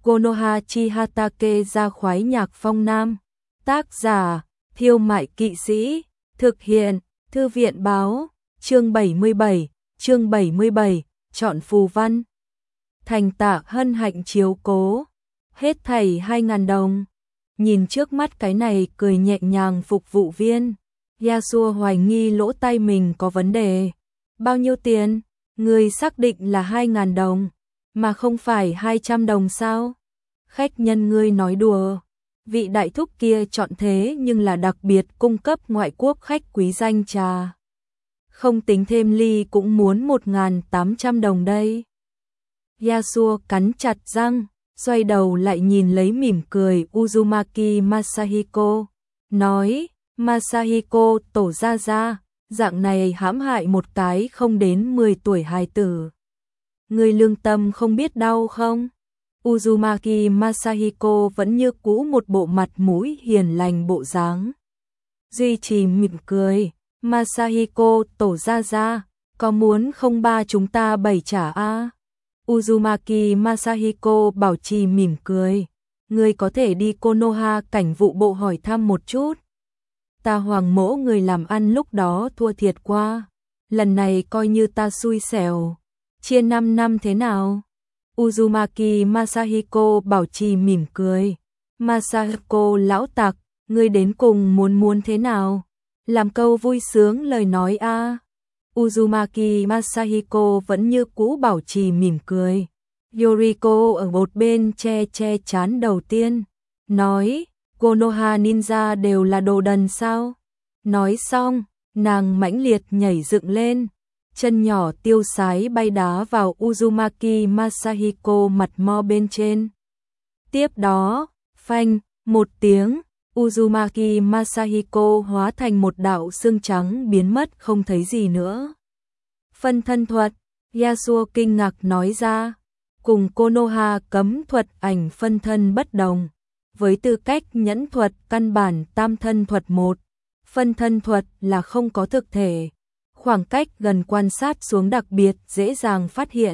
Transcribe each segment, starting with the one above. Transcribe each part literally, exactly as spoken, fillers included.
Konoha chi Hatake ra khoái nhạc phong nam. Tác giả, Thiêu Mại Kỵ Sĩ. Thực hiện, Thư viện báo. Chương bảy mươi bảy, chương bảy mươi bảy, chọn phù văn. Thành Tạ hân hạnh chiếu cố. Hết thảy hai ngàn đồng. Nhìn trước mắt cái này cười nhẹ nhàng phục vụ viên. Yasuo hoài nghi lỗ tai mình có vấn đề. Bao nhiêu tiền? Người xác định là hai ngàn đồng, mà không phải hai trăm đồng sao? Khách nhân ngươi nói đùa. Vị đại thúc kia chọn thế nhưng là đặc biệt cung cấp ngoại quốc khách quý danh trà. Không tính thêm ly cũng muốn một nghìn tám trăm đồng đây. Yasuo cắn chặt răng, xoay đầu lại nhìn lấy mỉm cười Uzumaki Masahiko. Nói, Masahiko tổ ra ra, dạng này hãm hại một cái không đến mười tuổi hài tử. Người lương tâm không biết đau không? Uzumaki Masahiko vẫn như cũ một bộ mặt mũi hiền lành bộ dáng. Duy trì mỉm cười, Masahiko tổ ra ra, có muốn không ba chúng ta bảy trả a? À? Uzumaki Masahiko bảo trì mỉm cười, người có thể đi Konoha cảnh vụ bộ hỏi thăm một chút. Ta hoàng mỗ người làm ăn lúc đó thua thiệt qua, lần này coi như ta xui xẻo, chia năm năm thế nào? Uzumaki Masahiko bảo trì mỉm cười, Masahiko lão tặc, ngươi đến cùng muốn muốn thế nào? Làm câu vui sướng lời nói a. À. Uzumaki Masahiko vẫn như cũ bảo trì mỉm cười. Yoriko ở một bên che che chán đầu tiên, nói, Konoha ninja đều là đồ đần sao? Nói xong, nàng mãnh liệt nhảy dựng lên, chân nhỏ tiêu sái bay đá vào Uzumaki Masahiko mặt mo bên trên. Tiếp đó, phanh, một tiếng, Uzumaki Masahiko hóa thành một đạo xương trắng biến mất không thấy gì nữa. Phân thân thuật, Yasuo kinh ngạc nói ra, cùng Konoha cấm thuật ảnh phân thân bất đồng. Với tư cách nhẫn thuật căn bản tam thân thuật một, phân thân thuật là không có thực thể, khoảng cách gần quan sát xuống đặc biệt dễ dàng phát hiện.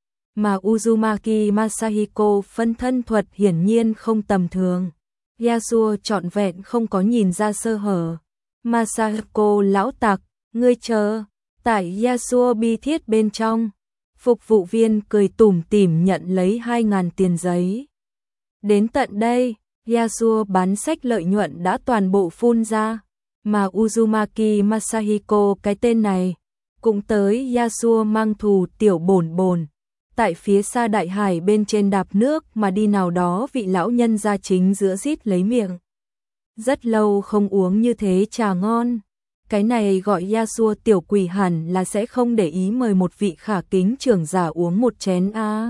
Mà Uzumaki Masahiko phân thân thuật hiển nhiên không tầm thường. Yasuo trọn vẹn không có nhìn ra sơ hở. Masahiko lão tặc, ngươi chờ, tại Yasuo bi thiết bên trong. Phục vụ viên cười tủm tỉm nhận lấy hai ngàn tiền giấy. Đến tận đây, Yasuo bán sách lợi nhuận đã toàn bộ phun ra, mà Uzumaki Masahiko cái tên này, cũng tới Yasuo mang thù tiểu bổn bồn, tại phía xa đại hải bên trên đạp nước mà đi nào đó vị lão nhân ra chính giữa rít lấy miệng. Rất lâu không uống như thế trà ngon, cái này gọi Yasuo tiểu quỷ hẳn là sẽ không để ý mời một vị khả kính trưởng giả uống một chén a. À.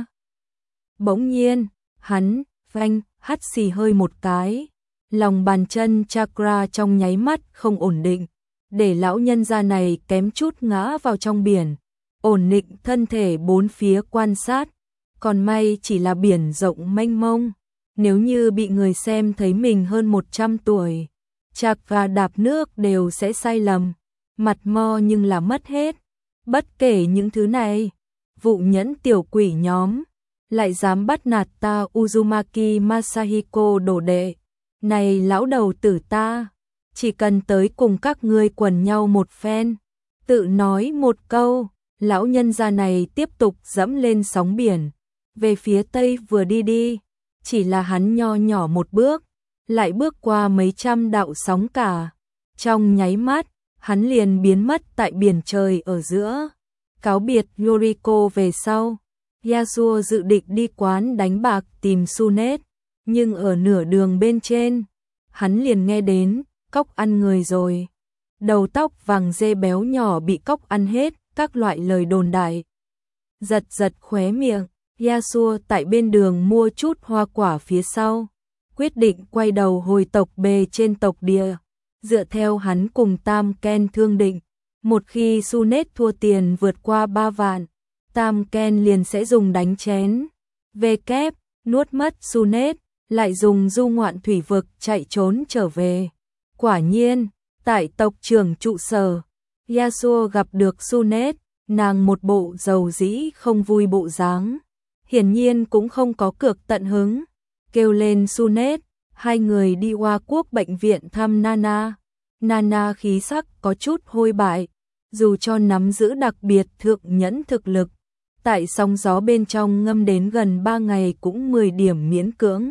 Bỗng nhiên, hắn, phanh, hắt xì hơi một cái, lòng bàn chân chakra trong nháy mắt không ổn định, để lão nhân gia này kém chút ngã vào trong biển, ổn định thân thể bốn phía quan sát, còn may chỉ là biển rộng mênh mông, nếu như bị người xem thấy mình hơn một trăm tuổi, chakra đạp nước đều sẽ sai lầm, mặt mo nhưng là mất hết. Bất kể những thứ này, vụ nhẫn tiểu quỷ nhóm lại dám bắt nạt ta Uzumaki Masahiko đồ đệ. Này lão đầu tử ta, chỉ cần tới cùng các ngươi quần nhau một phen, tự nói một câu, lão nhân gia này tiếp tục dẫm lên sóng biển, về phía tây vừa đi đi, chỉ là hắn nho nhỏ một bước, lại bước qua mấy trăm đạo sóng cả, trong nháy mắt, hắn liền biến mất tại biển trời ở giữa. Cáo biệt Yoriko về sau, Yasuo dự định đi quán đánh bạc tìm Sunet, nhưng ở nửa đường bên trên, hắn liền nghe đến, cóc ăn người rồi. Đầu tóc vàng dê béo nhỏ bị cóc ăn hết, các loại lời đồn đại. Giật giật khóe miệng, Yasuo tại bên đường mua chút hoa quả phía sau, quyết định quay đầu hồi tộc bề trên tộc địa. Dựa theo hắn cùng Tam Ken thương định, một khi Sunet thua tiền vượt qua ba vạn, Tam Ken liền sẽ dùng đánh chén, về kép, nuốt mất Sunet, lại dùng du ngoạn thủy vực chạy trốn trở về. Quả nhiên, tại tộc trưởng trụ sở, Yasuo gặp được Sunet, nàng một bộ dầu dĩ không vui bộ dáng. hiển nhiên cũng không có cược tận hứng, kêu lên Sunet, hai người đi Hoa Quốc bệnh viện thăm Nana. Nana khí sắc có chút hôi bại, dù cho nắm giữ đặc biệt thượng nhẫn thực lực, tại sóng gió bên trong ngâm đến gần ba ngày cũng mười điểm miễn cưỡng.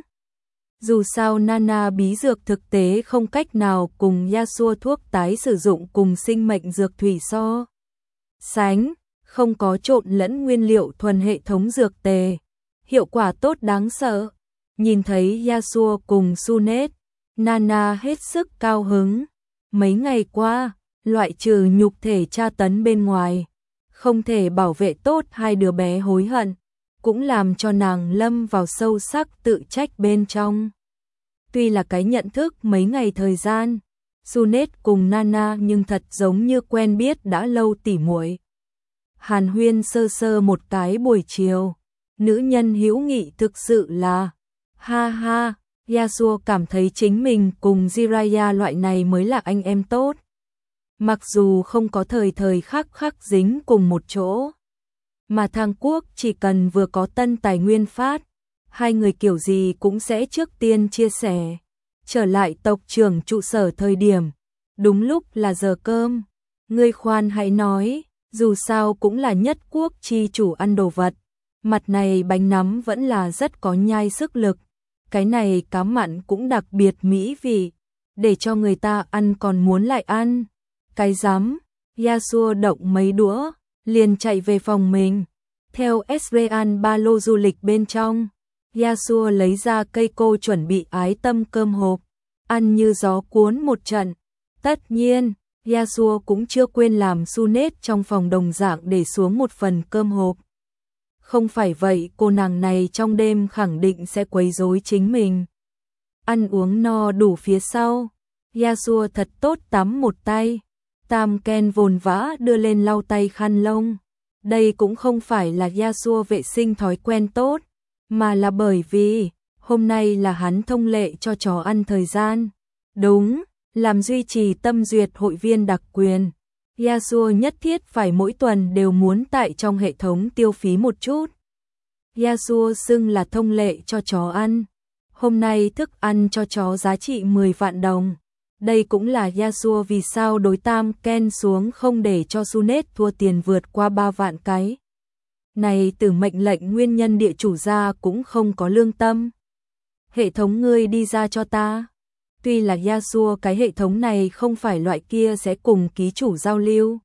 Dù sao Nana bí dược thực tế không cách nào cùng Yasuo thuốc tái sử dụng cùng sinh mệnh dược thủy so sánh, không có trộn lẫn nguyên liệu thuần hệ thống dược tề, hiệu quả tốt đáng sợ. Nhìn thấy Yasuo cùng Sunet, Nana hết sức cao hứng. Mấy ngày qua, loại trừ nhục thể tra tấn bên ngoài, không thể bảo vệ tốt hai đứa bé hối hận, cũng làm cho nàng lâm vào sâu sắc tự trách bên trong. Tuy là cái nhận thức mấy ngày thời gian, Sunet cùng Nana nhưng thật giống như quen biết đã lâu tỉ muội. Hàn huyên sơ sơ một cái buổi chiều, nữ nhân hữu nghị thực sự là, ha ha, Yasuo cảm thấy chính mình cùng Jiraiya loại này mới là anh em tốt. Mặc dù không có thời thời khắc khắc dính cùng một chỗ, mà Thang Quốc chỉ cần vừa có tân tài nguyên phát, hai người kiểu gì cũng sẽ trước tiên chia sẻ. Trở lại tộc trưởng trụ sở thời điểm, đúng lúc là giờ cơm. Ngươi khoan hãy nói, dù sao cũng là nhất quốc chi chủ ăn đồ vật, mặt này bánh nắm vẫn là rất có nhai sức lực. Cái này cá mặn cũng đặc biệt mỹ vị, để cho người ta ăn còn muốn lại ăn. Cái dám, Yasuo động mấy đũa, liền chạy về phòng mình. Theo Esrean ba lô du lịch bên trong, Yasuo lấy ra cây cô chuẩn bị ái tâm cơm hộp, ăn như gió cuốn một trận. Tất nhiên, Yasuo cũng chưa quên làm Sunet trong phòng đồng dạng để xuống một phần cơm hộp. Không phải vậy cô nàng này trong đêm khẳng định sẽ quấy rối chính mình. Ăn uống no đủ phía sau, Yasuo thật tốt tắm một tay. Tam Ken vồn vã đưa lên lau tay khăn lông. Đây cũng không phải là Yasuo vệ sinh thói quen tốt, mà là bởi vì hôm nay là hắn thông lệ cho chó ăn thời gian. Đúng, làm duy trì tâm duyệt hội viên đặc quyền, Yasuo nhất thiết phải mỗi tuần đều muốn tại trong hệ thống tiêu phí một chút. Yasuo xưng là thông lệ cho chó ăn. Hôm nay thức ăn cho chó giá trị mười vạn đồng. Đây cũng là Yasuo vì sao đối Tam Ken xuống không để cho Sunet thua tiền vượt qua ba vạn cái. Này từ mệnh lệnh nguyên nhân địa chủ ra cũng không có lương tâm. Hệ thống ngươi đi ra cho ta. Tuy là Yasuo cái hệ thống này không phải loại kia sẽ cùng ký chủ giao lưu,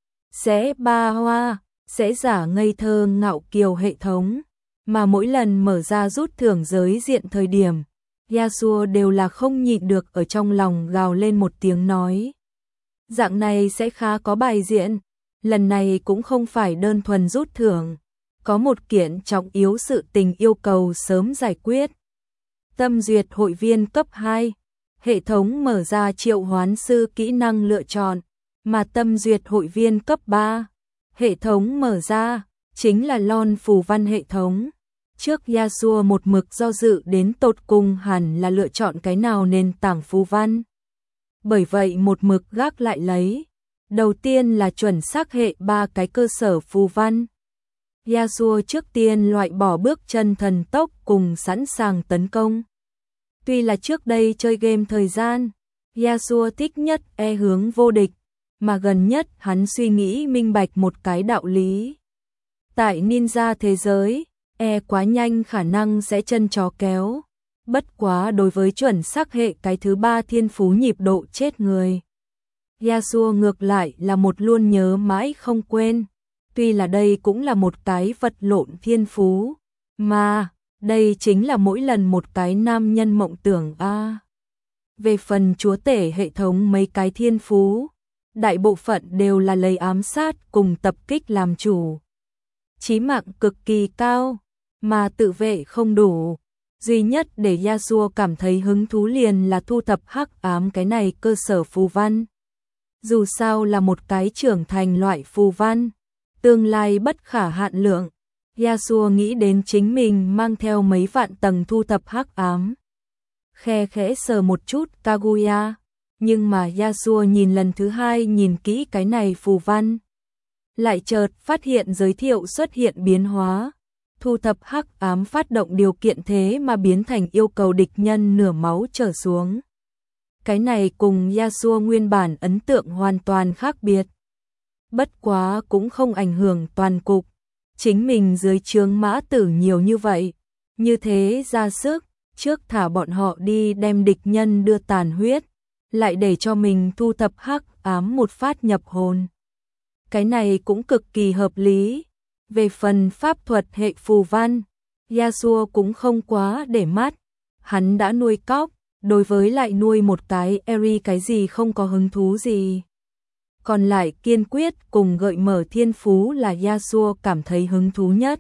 sẽ ba hoa, sẽ giả ngây thơ ngạo kiều hệ thống, mà mỗi lần mở ra rút thưởng giới diện thời điểm, Yasuo đều là không nhịn được ở trong lòng gào lên một tiếng nói. Dạng này sẽ khá có bài diện, lần này cũng không phải đơn thuần rút thưởng, có một kiện trọng yếu sự tình yêu cầu sớm giải quyết. Tâm duyệt hội viên cấp hai, hệ thống mở ra triệu hoán sư kỹ năng lựa chọn, mà tâm duyệt hội viên cấp ba, hệ thống mở ra, chính là lon phù văn hệ thống. Trước Yasuo một mực do dự đến tột cùng hẳn là lựa chọn cái nào nền tảng phù văn. Bởi vậy một mực gác lại lấy. Đầu tiên là chuẩn xác hệ ba cái cơ sở phù văn. Yasuo trước tiên loại bỏ bước chân thần tốc cùng sẵn sàng tấn công. Tuy là trước đây chơi game thời gian, Yasuo thích nhất e hướng vô địch, mà gần nhất hắn suy nghĩ minh bạch một cái đạo lý. Tại ninja thế giới, e quá nhanh khả năng sẽ chân chó kéo. Bất quá đối với chuẩn xác hệ cái thứ ba thiên phú nhịp độ chết người, Yasuo ngược lại là một luôn nhớ mãi không quên. Tuy là đây cũng là một cái vật lộn thiên phú, mà đây chính là mỗi lần một cái nam nhân mộng tưởng a. À. Về phần chúa tể hệ thống mấy cái thiên phú, đại bộ phận đều là lấy ám sát cùng tập kích làm chủ. Chí mạng cực kỳ cao, mà tự vệ không đủ. Duy nhất để Yasuo cảm thấy hứng thú liền là thu thập hắc ám cái này cơ sở phù văn. Dù sao là một cái trưởng thành loại phù văn, tương lai bất khả hạn lượng. Yasuo nghĩ đến chính mình mang theo mấy vạn tầng thu thập hắc ám. Khe khẽ sờ một chút Kaguya, nhưng mà Yasuo nhìn lần thứ hai nhìn kỹ cái này phù văn. Lại chợt phát hiện giới thiệu xuất hiện biến hóa. thu thập hắc ám phát động điều kiện thế mà biến thành yêu cầu địch nhân nửa máu trở xuống. Cái này cùng Yasuo nguyên bản ấn tượng hoàn toàn khác biệt. Bất quá cũng không ảnh hưởng toàn cục. Chính mình dưới trướng mã tử nhiều như vậy. Như thế ra sức, trước thả bọn họ đi đem địch nhân đưa tàn huyết. Lại để cho mình thu thập hắc ám một phát nhập hồn. Cái này cũng cực kỳ hợp lý. Về phần pháp thuật hệ phù văn, Yasuo cũng không quá để mắt. Hắn đã nuôi cóc, đối với lại nuôi một cái Eri cái gì không có hứng thú gì. Còn lại kiên quyết cùng gợi mở thiên phú là Yasuo cảm thấy hứng thú nhất.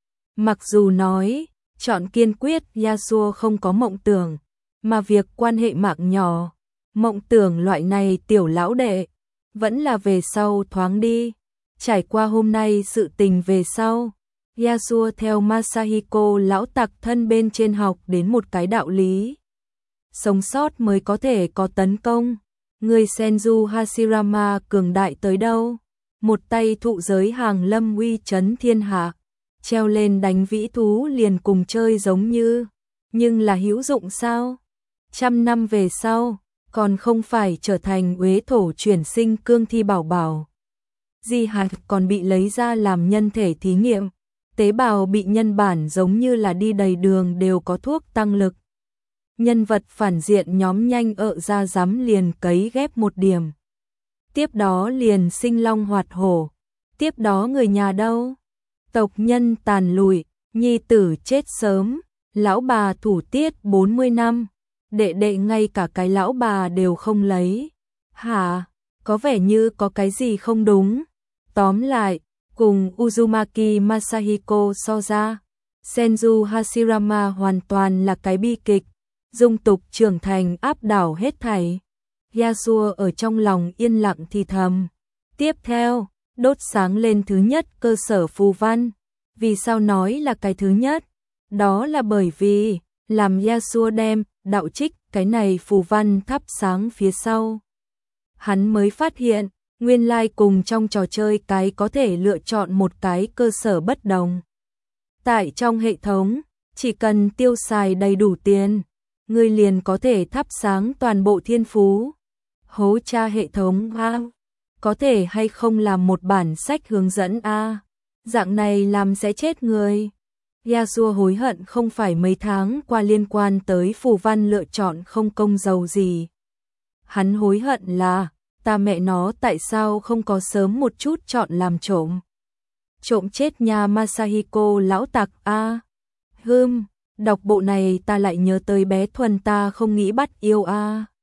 Mặc dù nói, chọn kiên quyết Yasuo không có mộng tưởng, mà việc quan hệ mạng nhỏ, mộng tưởng loại này tiểu lão đệ, vẫn là về sau thoáng đi. Trải qua hôm nay sự tình về sau, Yasuo theo Masahiko lão tặc thân bên trên học đến một cái đạo lý. Sống sót mới có thể có tấn công. Người Senju Hashirama cường đại tới đâu? Một tay thụ giới hàng lâm uy chấn thiên hạ, treo lên đánh vĩ thú liền cùng chơi giống như, nhưng là hữu dụng sao? Trăm năm về sau, còn không phải trở thành uế thổ chuyển sinh cương thi bảo bảo. Di hạt còn bị lấy ra làm nhân thể thí nghiệm, tế bào bị nhân bản giống như là đi đầy đường đều có thuốc tăng lực. Nhân vật phản diện nhóm nhanh ợ ra dám liền cấy ghép một điểm. Tiếp đó liền sinh long hoạt hổ. Tiếp đó người nhà đâu? Tộc nhân tàn lụi, nhi tử chết sớm, lão bà thủ tiết bốn mươi năm, đệ đệ ngay cả cái lão bà đều không lấy. Hả? Có vẻ như có cái gì không đúng. Tóm lại, cùng Uzumaki Masahiko so ra, Senju Hashirama hoàn toàn là cái bi kịch. Dung tục trưởng thành áp đảo hết thảy. Yasuo ở trong lòng yên lặng thì thầm. Tiếp theo, đốt sáng lên thứ nhất cơ sở phù văn. Vì sao nói là cái thứ nhất? Đó là bởi vì, làm Yasuo đem, đạo trích, cái này phù văn thắp sáng phía sau. Hắn mới phát hiện, nguyên lai cùng trong trò chơi cái có thể lựa chọn một cái cơ sở bất đồng. Tại trong hệ thống, chỉ cần tiêu xài đầy đủ tiền, người liền có thể thắp sáng toàn bộ thiên phú. Hố cha hệ thống a, có thể hay không làm một bản sách hướng dẫn a, dạng này làm sẽ chết người. Yasuo hối hận không phải mấy tháng qua liên quan tới phù văn lựa chọn không công giàu gì. Hắn hối hận là, ta mẹ nó tại sao không có sớm một chút chọn làm trộm. Trộm chết nhà Masahiko lão tặc a. Hừm. Đọc bộ này ta lại nhớ tới bé Thuần ta không nghĩ bắt yêu a.